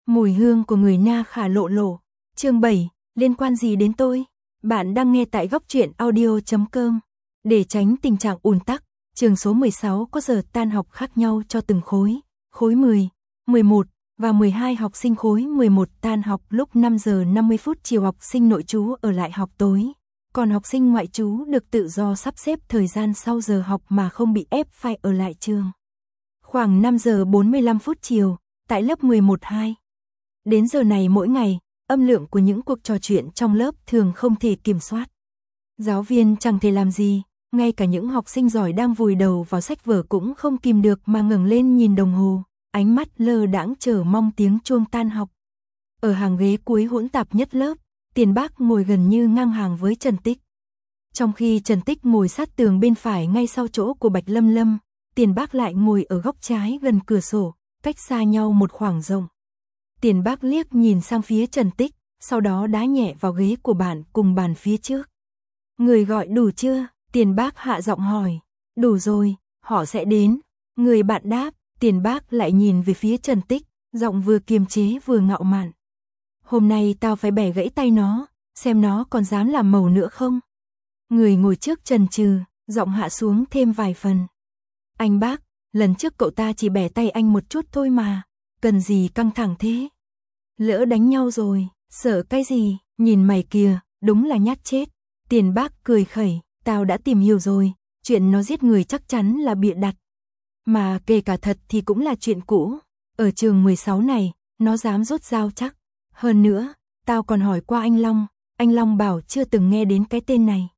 Mùi hương của người Na Khả lộ lộ. Chương 7, liên quan gì đến tôi? Bạn đang nghe tại góc truyện audio.com. Để tránh tình trạng ùn tắc, trường số 16 có giờ tan học khác nhau cho từng khối. Khối 10, 11 và 12 học sinh khối 11 tan học lúc 5 giờ 50 phút chiều, học sinh nội trú ở lại học tối. Còn học sinh ngoại trú được tự do sắp xếp thời gian sau giờ học mà không bị ép phải ở lại trường. Khoảng 5 giờ 45 phút chiều, tại lớp 11-2. Đến giờ này mỗi ngày, âm lượng của những cuộc trò chuyện trong lớp thường không thể kiểm soát. Giáo viên chẳng thể làm gì, ngay cả những học sinh giỏi đang vùi đầu vào sách vở cũng không kìm được mà ngẩng lên nhìn đồng hồ, ánh mắt lơ đãng chờ mong tiếng chuông tan học. Ở hàng ghế cuối hỗn tạp nhất lớp, Tiền Bác ngồi gần như ngang hàng với Trần Tích. Trong khi Trần Tích ngồi sát tường bên phải ngay sau chỗ của Bạch Lâm Lâm, Tiền Bác lại ngồi ở góc trái gần cửa sổ, cách xa nhau một khoảng rộng. Tiền Bác liếc nhìn sang phía Trần Tích, sau đó đá nhẹ vào ghế của bạn cùng bàn phía trước. Người gọi đủ chưa? Tiền Bác hạ giọng hỏi. Đủ rồi, họ sẽ đến. Người bạn đáp. Tiền Bác lại nhìn về phía Trần Tích, giọng vừa kiềm chế vừa ngạo mạn. Hôm nay tao phải bẻ gãy tay nó, xem nó còn dám làm màu nữa không? Người ngồi trước chần chừ, giọng hạ xuống thêm vài phần. Anh Bác, lần trước cậu ta chỉ bẻ tay anh một chút thôi mà, cần gì căng thẳng thế? Lỡ đánh nhau rồi, sợ cái gì, nhìn mày kìa, đúng là nhát chết. Tiền Bác cười khẩy, tao đã tìm hiểu rồi, chuyện nó giết người chắc chắn là bịa đặt. Mà kể cả thật thì cũng là chuyện cũ, ở trường 16 này, nó dám rút dao chắc. Hơn nữa, tao còn hỏi qua anh Long bảo chưa từng nghe đến cái tên này.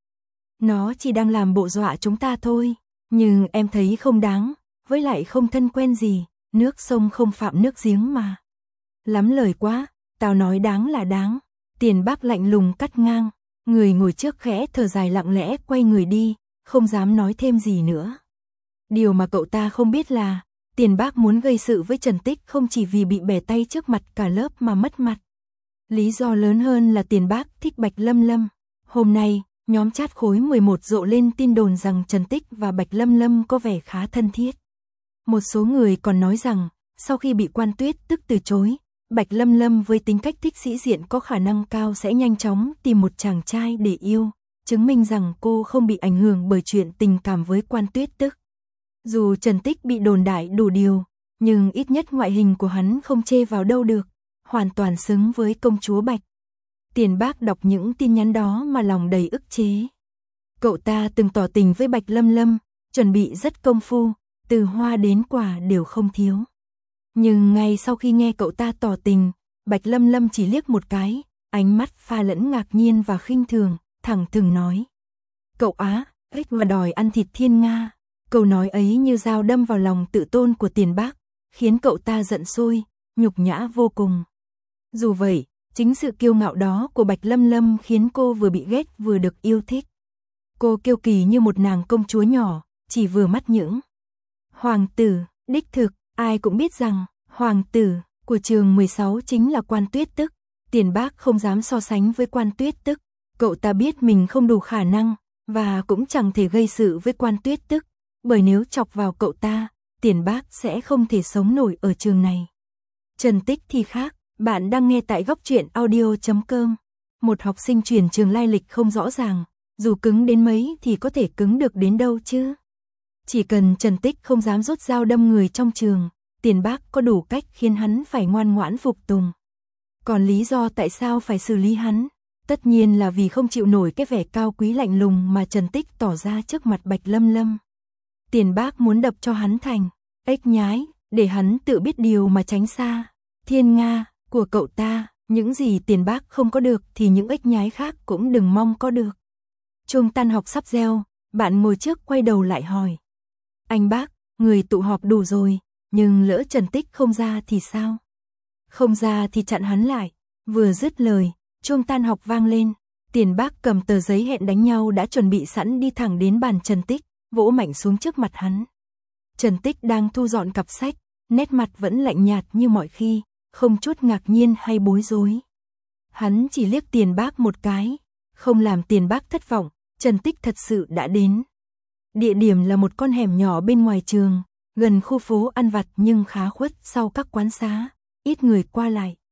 Nó chỉ đang làm bộ dọa chúng ta thôi, nhưng em thấy không đáng, với lại không thân quen gì, nước sông không phạm nước giếng mà. Lắm lời quá, tao nói đáng là đáng. Tiền Bác lạnh lùng cắt ngang, người ngồi trước khẽ thở dài lặng lẽ quay người đi, không dám nói thêm gì nữa. Điều mà cậu ta không biết là, Tiền Bác muốn gây sự với Trần Tích không chỉ vì bị bẻ tay trước mặt cả lớp mà mất mặt. Lý do lớn hơn là Tiền Bác thích Bạch Lâm Lâm. Hôm nay, nhóm chat khối 11 rộ lên tin đồn rằng Trần Tích và Bạch Lâm Lâm có vẻ khá thân thiết. Một số người còn nói rằng, sau khi bị Quan Tuyết Tức từ chối, Bạch Lâm Lâm với tính cách thích sĩ diện có khả năng cao sẽ nhanh chóng tìm một chàng trai để yêu, chứng minh rằng cô không bị ảnh hưởng bởi chuyện tình cảm với Quan Tuyết Tức. Dù Trần Tích bị đồn đại đủ điều, nhưng ít nhất ngoại hình của hắn không chê vào đâu được, hoàn toàn xứng với công chúa Bạch. Tiền Bác đọc những tin nhắn đó mà lòng đầy ức chế. Cậu ta từng tỏ tình với Bạch Lâm Lâm, chuẩn bị rất công phu, từ hoa đến quả đều không thiếu. Nhưng ngay sau khi nghe cậu ta tỏ tình, Bạch Lâm Lâm chỉ liếc một cái, ánh mắt pha lẫn ngạc nhiên và khinh thường, thẳng thừng nói. Cậu á, ếch và đòi ăn thịt thiên nga. Câu nói ấy như dao đâm vào lòng tự tôn của Tiền Bác, khiến cậu ta giận sôi, nhục nhã vô cùng. Dù vậy, chính sự kiêu ngạo đó của Bạch Lâm Lâm khiến cô vừa bị ghét vừa được yêu thích. Cô kiêu kỳ như một nàng công chúa nhỏ, chỉ vừa mắt những hoàng tử. Đích thực, ai cũng biết rằng, hoàng tử của trường 16 chính là Quan Tuyết Tức. Tiền Bác không dám so sánh với Quan Tuyết Tức. Cậu ta biết mình không đủ khả năng, và cũng chẳng thể gây sự với Quan Tuyết Tức. Bởi nếu chọc vào cậu ta, Tiền Bác sẽ không thể sống nổi ở trường này. Trần Tích thì khác, bạn đang nghe tại góc truyện audio.com. Một học sinh chuyển trường lai lịch không rõ ràng, dù cứng đến mấy thì có thể cứng được đến đâu chứ. Chỉ cần Trần Tích không dám rút dao đâm người trong trường, Tiền Bác có đủ cách khiến hắn phải ngoan ngoãn phục tùng. Còn lý do tại sao phải xử lý hắn, tất nhiên là vì không chịu nổi cái vẻ cao quý lạnh lùng mà Trần Tích tỏ ra trước mặt Bạch Lâm Lâm. Tiền Bác muốn đập cho hắn thành ếch nhái, để hắn tự biết điều mà tránh xa. Thiên nga của cậu ta, những gì Tiền Bác không có được thì những ếch nhái khác cũng đừng mong có được. Chuông tan học sắp reo, bạn ngồi trước quay đầu lại hỏi. Anh Bác, người tụ họp đủ rồi, nhưng lỡ Trần Tích không ra thì sao? Không ra thì chặn hắn lại. Vừa dứt lời, chuông tan học vang lên. Tiền Bác cầm tờ giấy hẹn đánh nhau đã chuẩn bị sẵn đi thẳng đến bàn Trần Tích, vỗ mạnh xuống trước mặt hắn. Trần Tích đang thu dọn cặp sách, nét mặt vẫn lạnh nhạt như mọi khi, không chút ngạc nhiên hay bối rối. Hắn chỉ liếc Tiền Bác một cái, không làm Tiền Bác thất vọng, Trần Tích thật sự đã đến. Địa điểm là một con hẻm nhỏ bên ngoài trường, gần khu phố ăn vặt nhưng khá khuất sau các quán xá, ít người qua lại.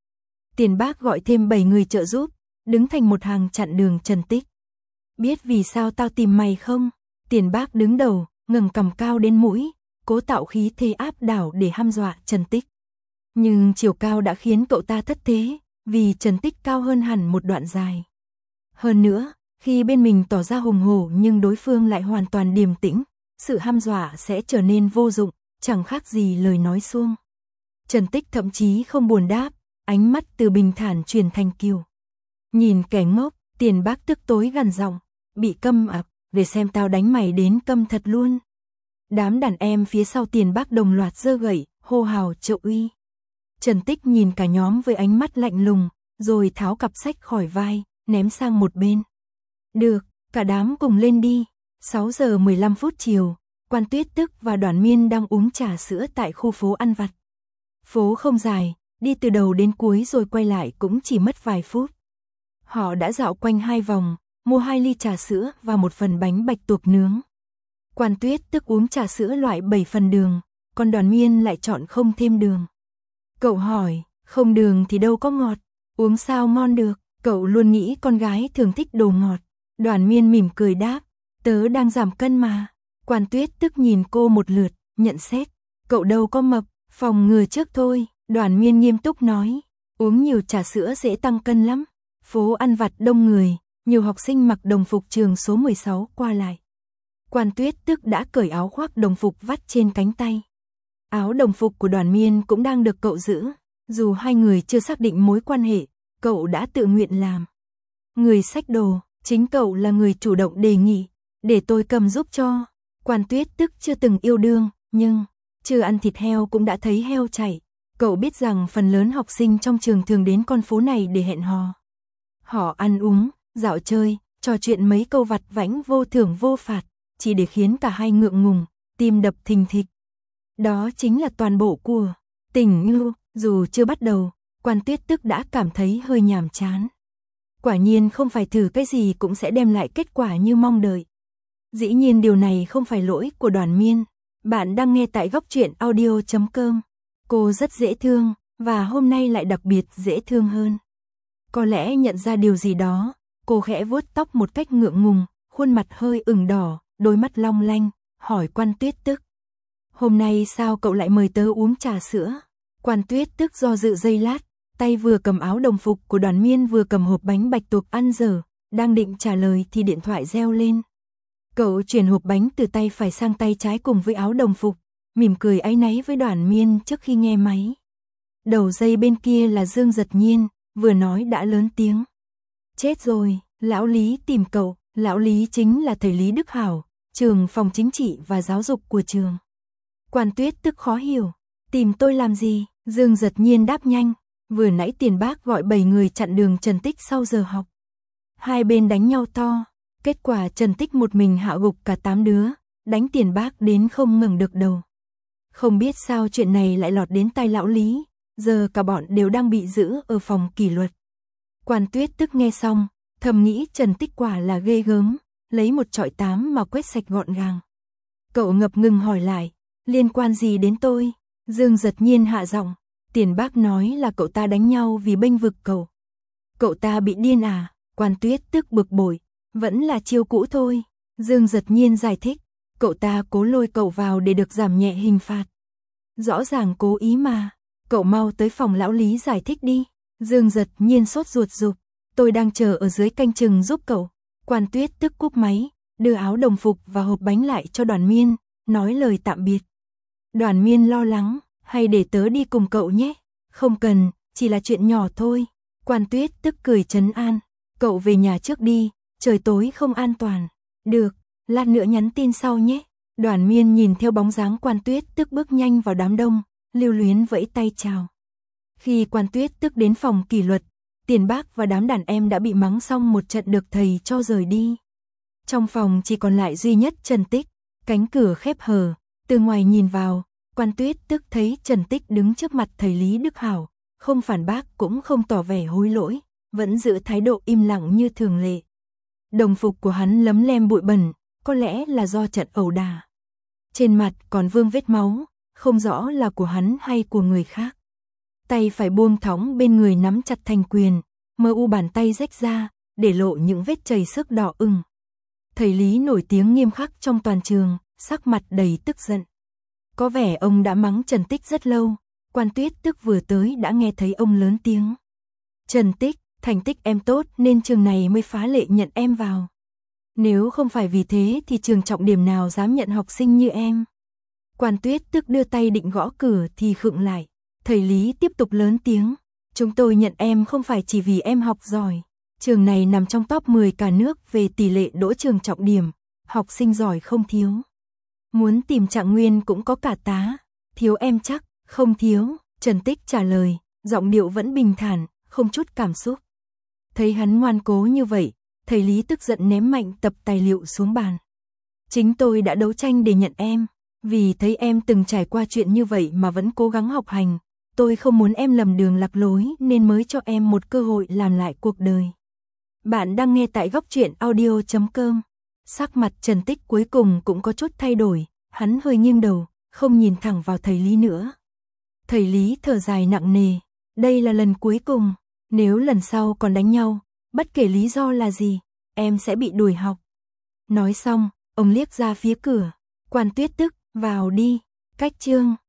Tiền Bác gọi thêm 7 người trợ giúp, đứng thành một hàng chặn đường Trần Tích. Biết vì sao tao tìm mày không? Tiền Bác đứng đầu, ngẩng cằm cao đến mũi, cố tạo khí thế áp đảo để hăm dọa Trần Tích. Nhưng chiều cao đã khiến cậu ta thất thế, vì Trần Tích cao hơn hẳn một đoạn dài. Hơn nữa, khi bên mình tỏ ra hùng hổ nhưng đối phương lại hoàn toàn điềm tĩnh, sự hăm dọa sẽ trở nên vô dụng, chẳng khác gì lời nói suông. Trần Tích thậm chí không buồn đáp, ánh mắt từ bình thản chuyển thành kiều. Nhìn kẻ ngốc, Tiền Bác tức tối gằn giọng, bị câm à, để xem tao đánh mày đến câm thật luôn. Đám đàn em phía sau Tiền Bác đồng loạt giơ gậy, hô hào triệu uy. Trần Tích nhìn cả nhóm với ánh mắt lạnh lùng, rồi tháo cặp sách khỏi vai, ném sang một bên. Được, cả đám cùng lên đi. 6 giờ 15 phút chiều, Quan Tuyết Tức và Đoàn Miên đang uống trà sữa tại khu phố ăn vặt. Phố không dài, đi từ đầu đến cuối rồi quay lại cũng chỉ mất vài phút. Họ đã dạo quanh 2 vòng, mua 2 ly trà sữa và một phần bánh bạch tuộc nướng. Quan Tuyết Tức uống trà sữa loại 7 phần đường, còn Đoàn Miên lại chọn không thêm đường. Cậu hỏi, không đường thì đâu có ngọt, uống sao ngon được, cậu luôn nghĩ con gái thường thích đồ ngọt. Đoàn Miên mỉm cười đáp, tớ đang giảm cân mà. Quan Tuyết Tức nhìn cô một lượt, nhận xét, cậu đâu có mập, phòng ngừa trước thôi. Đoàn Miên nghiêm túc nói, uống nhiều trà sữa dễ tăng cân lắm. Phố ăn vặt đông người, nhiều học sinh mặc đồng phục trường số 16 qua lại. Quan Tuyết Tức đã cởi áo khoác đồng phục vắt trên cánh tay. Áo đồng phục của Đoàn Miên cũng đang được cậu giữ, dù hai người chưa xác định mối quan hệ, cậu đã tự nguyện làm. Người xách đồ, chính cậu là người chủ động đề nghị, để tôi cầm giúp cho. Quan Tuyết Tức chưa từng yêu đương, nhưng chưa ăn thịt heo cũng đã thấy heo chạy. Cậu biết rằng phần lớn học sinh trong trường thường đến con phố này để hẹn hò. Họ ăn uống, dạo chơi, trò chuyện mấy câu vặt vãnh vô thưởng vô phạt, chỉ để khiến cả hai ngượng ngùng, tim đập thình thịch. Đó chính là toàn bộ của tình yêu, dù chưa bắt đầu, Quan Tuyết Tức đã cảm thấy hơi nhàm chán. Quả nhiên không phải thử cái gì cũng sẽ đem lại kết quả như mong đợi. Dĩ nhiên điều này không phải lỗi của Đoàn Miên. Bạn đang nghe tại góc truyện audio.com. Cô rất dễ thương, và hôm nay lại đặc biệt dễ thương hơn. Có lẽ nhận ra điều gì đó, cô khẽ vuốt tóc một cách ngượng ngùng, khuôn mặt hơi ửng đỏ, đôi mắt long lanh, hỏi Quan Tuyết Tức. Hôm nay sao cậu lại mời tớ uống trà sữa? Quan Tuyết Tức do dự giây lát, tay vừa cầm áo đồng phục của Đoàn Miên vừa cầm hộp bánh bạch tuộc ăn dở, đang định trả lời thì điện thoại reo lên. Cậu chuyển hộp bánh từ tay phải sang tay trái cùng với áo đồng phục, mỉm cười áy náy với Đoàn Miên trước khi nghe máy. Đầu dây bên kia là Dương Giật Nhiên, vừa nói đã lớn tiếng. Chết rồi, lão Lý tìm cậu, lão Lý chính là thầy Lý Đức Hảo, trường phòng chính trị và giáo dục của trường. Quan Tuyết Tức khó hiểu, tìm tôi làm gì? Dương Giật Nhiên đáp nhanh, vừa nãy Tiền Bác gọi 7 người chặn đường Trần Tích sau giờ học. Hai bên đánh nhau to, kết quả Trần Tích một mình hạ gục cả 8 đứa, đánh Tiền Bác đến không ngẩng được đầu. Không biết sao chuyện này lại lọt đến tai lão Lý, giờ cả bọn đều đang bị giữ ở phòng kỷ luật. Quan Tuyết Tức nghe xong, thầm nghĩ Trần Tích quả là ghê gớm, lấy một chọi 8 mà quét sạch gọn gàng. Cậu ngập ngừng hỏi lại, liên quan gì đến tôi? Dương Giật Nhiên hạ giọng, Tiền Bác nói là cậu ta đánh nhau vì bênh vực cậu. Cậu ta bị điên à? Quan Tuyết Tức bực bội, vẫn là chiêu cũ thôi. Dương Giật Nhiên giải thích, cậu ta cố lôi cậu vào để được giảm nhẹ hình phạt. Rõ ràng cố ý mà, cậu mau tới phòng lão Lý giải thích đi. Dương Giật Nhiên sốt ruột giục, tôi đang chờ ở dưới canh chừng giúp cậu. Quan Tuyết Tức cúp máy, đưa áo đồng phục và hộp bánh lại cho Đoàn Miên, nói lời tạm biệt. Đoàn Miên lo lắng, hay để tớ đi cùng cậu nhé? Không cần, chỉ là chuyện nhỏ thôi. Quan Tuyết Tức cười trấn an, cậu về nhà trước đi, trời tối không an toàn. Được, lát nữa nhắn tin sau nhé. Đoàn Miên nhìn theo bóng dáng Quan Tuyết Tức bước nhanh vào đám đông, lưu luyến vẫy tay chào. Khi Quan Tuyết Tức đến phòng kỷ luật, Tiền Bác và đám đàn em đã bị mắng xong một trận được thầy cho rời đi. Trong phòng chỉ còn lại duy nhất Trần Tích, cánh cửa khép hờ, từ ngoài nhìn vào, Quan Tuyết Tức thấy Trần Tích đứng trước mặt thầy Lý Đức Hảo, không phản bác cũng không tỏ vẻ hối lỗi, vẫn giữ thái độ im lặng như thường lệ. Đồng phục của hắn lấm lem bụi bẩn, có lẽ là do trận ẩu đả. Trên mặt còn vương vết máu, không rõ là của hắn hay của người khác. tay phải buông thõng bên người nắm chặt thành quyền, mờ u bàn tay rách ra, để lộ những vết chảy xước đỏ ửng. Thầy Lý nổi tiếng nghiêm khắc trong toàn trường, sắc mặt đầy tức giận. Có vẻ ông đã mắng Trần Tích rất lâu, Quan Tuyết Tức vừa tới đã nghe thấy ông lớn tiếng. Trần Tích, thành tích em tốt nên trường này mới phá lệ nhận em vào. Nếu không phải vì thế thì trường trọng điểm nào dám nhận học sinh như em. Quan Tuyết Tức đưa tay định gõ cửa thì khựng lại. Thầy Lý tiếp tục lớn tiếng. Chúng tôi nhận em không phải chỉ vì em học giỏi. Trường này nằm trong top 10 cả nước về tỷ lệ đỗ trường trọng điểm. Học sinh giỏi không thiếu. Muốn tìm trạng nguyên cũng có cả tá. Thiếu em chắc, không thiếu. Trần Tích trả lời, giọng điệu vẫn bình thản, không chút cảm xúc. Thấy hắn ngoan cố như vậy, thầy Lý tức giận ném mạnh tập tài liệu xuống bàn. Chính tôi đã đấu tranh để nhận em. Vì thấy em từng trải qua chuyện như vậy mà vẫn cố gắng học hành. Tôi không muốn em lầm đường lạc lối nên mới cho em một cơ hội làm lại cuộc đời. Bạn đang nghe tại Góc Truyện Audio.com. Sắc mặt Trần Tích cuối cùng cũng có chút thay đổi, hắn hơi nghiêng đầu, không nhìn thẳng vào thầy Lý nữa. Thầy Lý thở dài nặng nề, đây là lần cuối cùng, nếu lần sau còn đánh nhau, bất kể lý do là gì, em sẽ bị đuổi học. Nói xong, ông liếc ra phía cửa, Quan Tuyết Tức, vào đi, cách chương.